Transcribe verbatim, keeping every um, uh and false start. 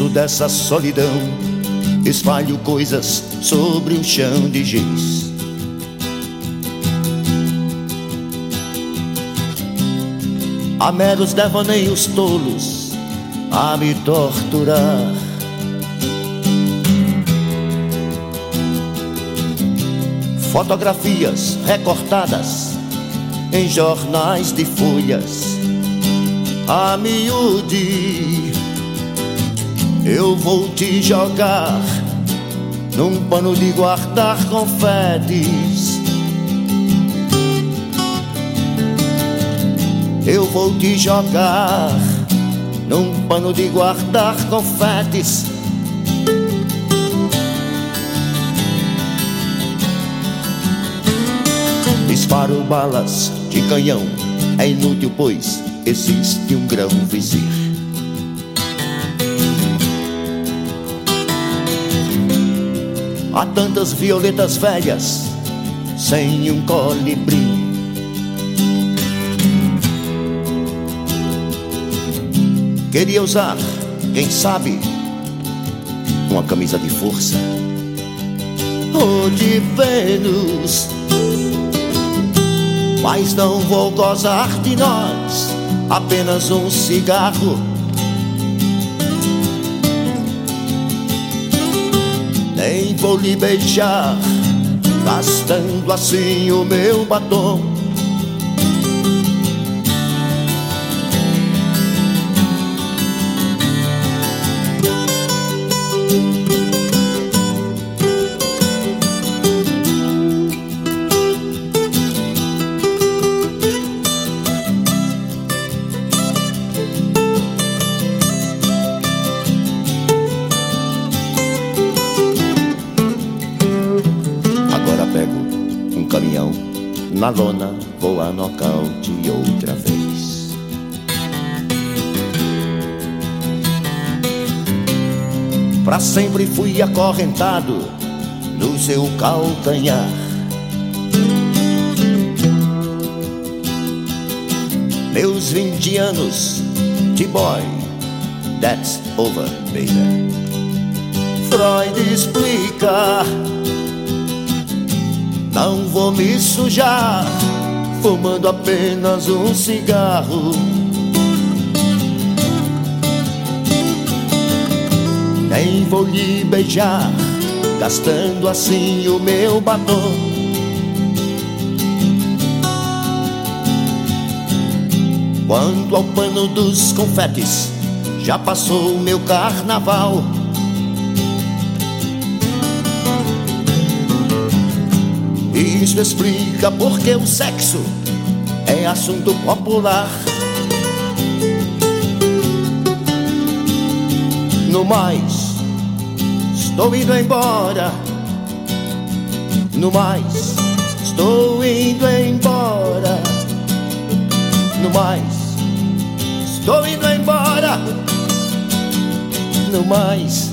preço dessa solidão, espalho coisas sobre um chão de giz. Há meros devaneios tolos a me torturar. Fotografias recortadas em jornais de folhas a miúde. Eu vou te jogar num pano de guardar confetes. Eu vou te jogar num pano de guardar confetes. Disparo balas de canhão, é inútil pois existe um grão vizir. Há tantas violetas velhas sem um colibri. Queria usar, quem sabe, uma camisa de força ou de Vênus, mas não vou gozar de nós, apenas um cigarro. Nem vou lhe beijar, gastando assim o meu batom. Caminhão na lona, vou a nocaute outra vez. Pra sempre fui acorrentado no seu calcanhar. Meus vinte anos de boy, that's over, baby. Freud explica: não vou me sujar fumando apenas um cigarro. Nem vou lhe beijar, gastando assim o meu batom. Quanto ao pano dos confetes, já passou o meu carnaval. Isso explica porque o sexo é assunto popular. No mais, estou indo embora. No mais, estou indo embora. No mais, estou indo embora. No mais,